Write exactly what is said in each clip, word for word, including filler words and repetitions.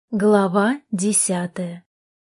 Глава десятая.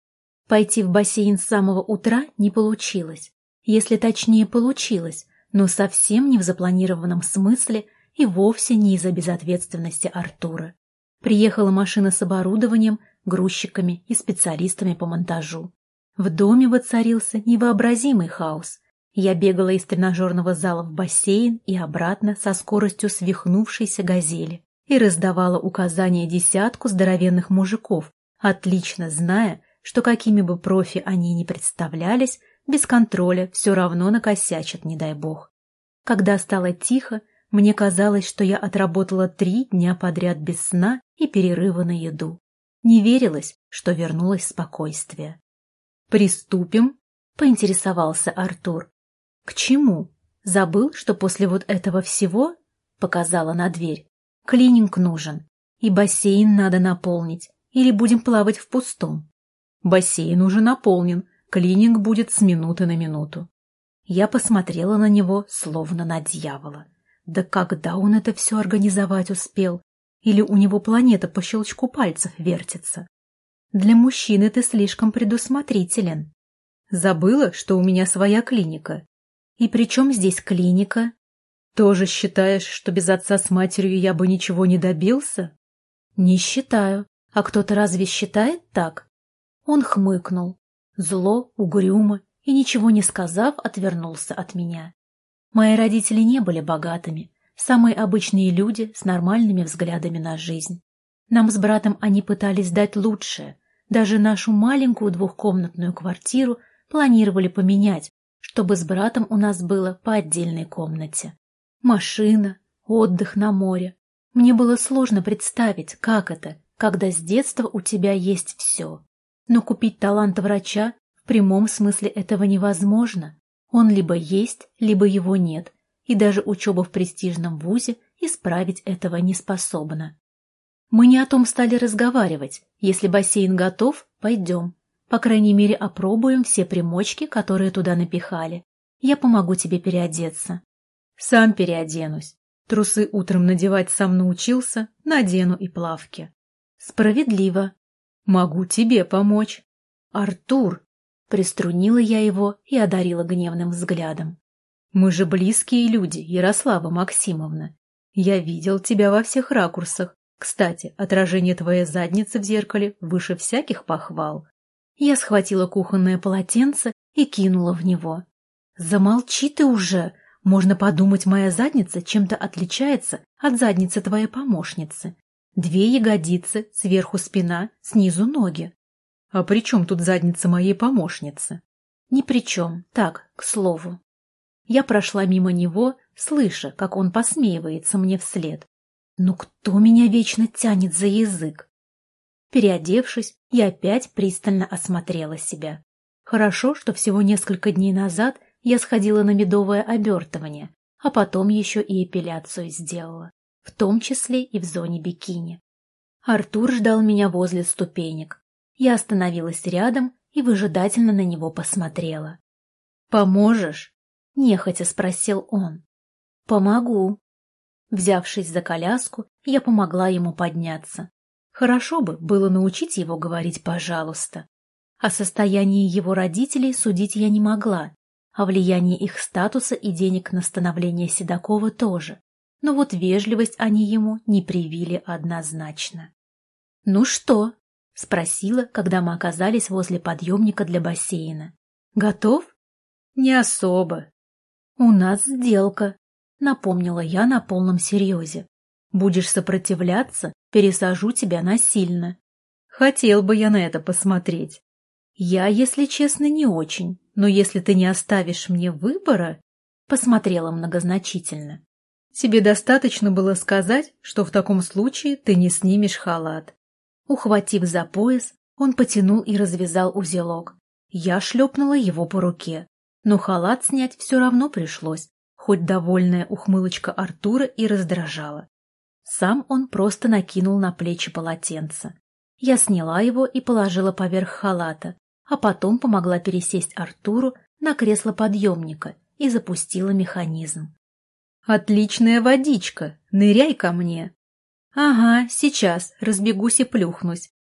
Пойти в бассейн с самого утра не получилось. Если точнее, получилось, но совсем не в запланированном смысле и вовсе не из-за безответственности Артура. Приехала машина с оборудованием, грузчиками и специалистами по монтажу. В доме воцарился невообразимый хаос. Я бегала из тренажерного зала в бассейн и обратно со скоростью свихнувшейся газели и раздавала указания десятку здоровенных мужиков, отлично зная, что какими бы профи они ни представлялись, без контроля все равно накосячат, не дай бог. Когда стало тихо, мне казалось, что я отработала три дня подряд без сна и перерыва на еду. Не верилось, что вернулось спокойствие. «Приступим?» — поинтересовался Артур. «К чему? Забыл, что после вот этого всего?» — показала на дверь. «Клининг нужен, и бассейн надо наполнить, или будем плавать в пустом». «Бассейн уже наполнен, клининг будет с минуты на минуту». Я посмотрела на него, словно на дьявола. Да когда он это все организовать успел? Или у него планета по щелчку пальцев вертится? Для мужчины ты слишком предусмотрителен. Забыла, что у меня своя клиника. И при чем здесь клиника? Тоже считаешь, что без отца с матерью я бы ничего не добился? Не считаю. А кто-то разве считает так? Он хмыкнул. Зло, угрюмо и, ничего не сказав, отвернулся от меня. Мои родители не были богатыми, самые обычные люди с нормальными взглядами на жизнь. Нам с братом они пытались дать лучшее. Даже нашу маленькую двухкомнатную квартиру планировали поменять, чтобы с братом у нас было по отдельной комнате. Машина, отдых на море. Мне было сложно представить, как это, когда с детства у тебя есть все. Но купить талант врача в прямом смысле этого невозможно. Он либо есть, либо его нет, и даже учеба в престижном вузе исправить этого не способна. Мы не о том стали разговаривать. Если бассейн готов, пойдем. По крайней мере, опробуем все примочки, которые туда напихали. Я помогу тебе переодеться. Сам переоденусь. Трусы утром надевать сам научился, надену и плавки. Справедливо. Могу тебе помочь. Артур! Приструнила я его и одарила гневным взглядом. Мы же близкие люди, Ярослава Максимовна. Я видел тебя во всех ракурсах. Кстати, отражение твоей задницы в зеркале выше всяких похвал. Я схватила кухонное полотенце и кинула в него. Замолчи ты уже! Можно подумать, моя задница чем-то отличается от задницы твоей помощницы. Две ягодицы, сверху спина, снизу ноги. А при чем тут задница моей помощницы? Ни при чем, так, к слову. Я прошла мимо него, слыша, как он посмеивается мне вслед. Ну кто меня вечно тянет за язык? Переодевшись, я опять пристально осмотрела себя. Хорошо, что всего несколько дней назад я сходила на медовое обертывание, а потом еще и эпиляцию сделала, в том числе и в зоне бикини. Артур ждал меня возле ступенек. Я остановилась рядом и выжидательно на него посмотрела. «Поможешь?» — нехотя спросил он. «Помогу». Взявшись за коляску, я помогла ему подняться. Хорошо бы было научить его говорить «пожалуйста». О состоянии его родителей судить я не могла, о влиянии их статуса и денег на становление Седокова тоже, но вот вежливость они ему не привили однозначно. «Ну что?» — спросила, когда мы оказались возле подъемника для бассейна. «Готов?» «Не особо». «У нас сделка», — напомнила я на полном серьезе. «Будешь сопротивляться, пересажу тебя насильно». «Хотел бы я на это посмотреть». «Я, если честно, не очень, но если ты не оставишь мне выбора...» Посмотрела многозначительно. «Тебе достаточно было сказать, что в таком случае ты не снимешь халат». Ухватив за пояс, он потянул и развязал узелок. Я шлепнула его по руке, но халат снять все равно пришлось, хоть довольная ухмылочка Артура и раздражала. Сам он просто накинул на плечи полотенце. Я сняла его и положила поверх халата, а потом помогла пересесть Артуру на кресло подъемника и запустила механизм. «Отличная водичка! Ныряй ко мне!» «Ага, сейчас разбегусь и плюхнусь», —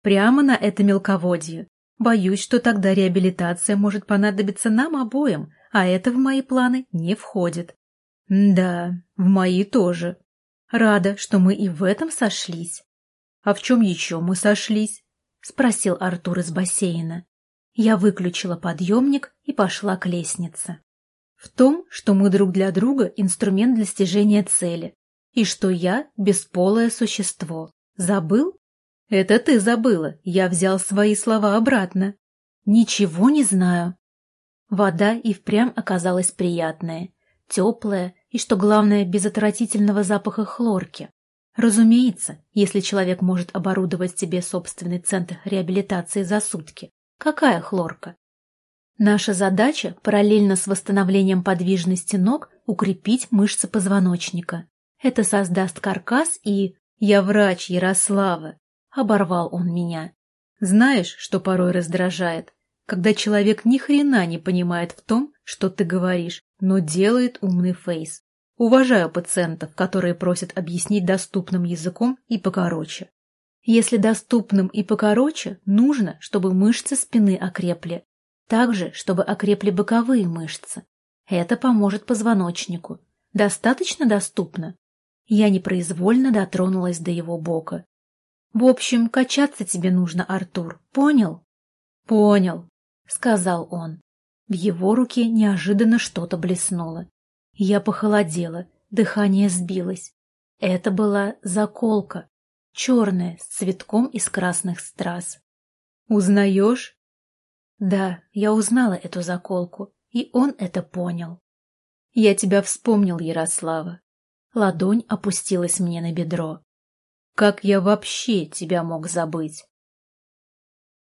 Прямо на это мелководье. Боюсь, что тогда реабилитация может понадобиться нам обоим, а это в мои планы не входит. Да, в мои тоже. Рада, что мы и в этом сошлись. А в чем еще мы сошлись? Спросил Артур из бассейна. Я выключила подъемник и пошла к лестнице. В том, что мы друг для друга инструмент для достижения цели, и что я бесполое существо. Забыл? Это ты забыла, я взял свои слова обратно. Ничего не знаю. Вода и впрямь оказалась приятная, теплая и, что главное, без отвратительного запаха хлорки. Разумеется, если человек может оборудовать себе собственный центр реабилитации за сутки. Какая хлорка? Наша задача, параллельно с восстановлением подвижности ног, укрепить мышцы позвоночника. Это создаст каркас и... Я врач, Ярослава. Оборвал он меня. Знаешь, что порой раздражает? Когда человек ни хрена не понимает в том, что ты говоришь, но делает умный фейс. Уважаю пациентов, которые просят объяснить доступным языком и покороче. Если доступным и покороче, нужно, чтобы мышцы спины окрепли. Также, чтобы окрепли боковые мышцы. Это поможет позвоночнику. Достаточно доступно? Я непроизвольно дотронулась до его бока. В общем, качаться тебе нужно, Артур, понял? Понял, сказал он. В его руке неожиданно что-то блеснуло. Я похолодела, дыхание сбилось. Это была заколка, черная, с цветком из красных страз. Узнаешь? Да, я узнала эту заколку, и он это понял. Я тебя вспомнил, Ярослава. Ладонь опустилась мне на бедро. Как я вообще тебя мог забыть?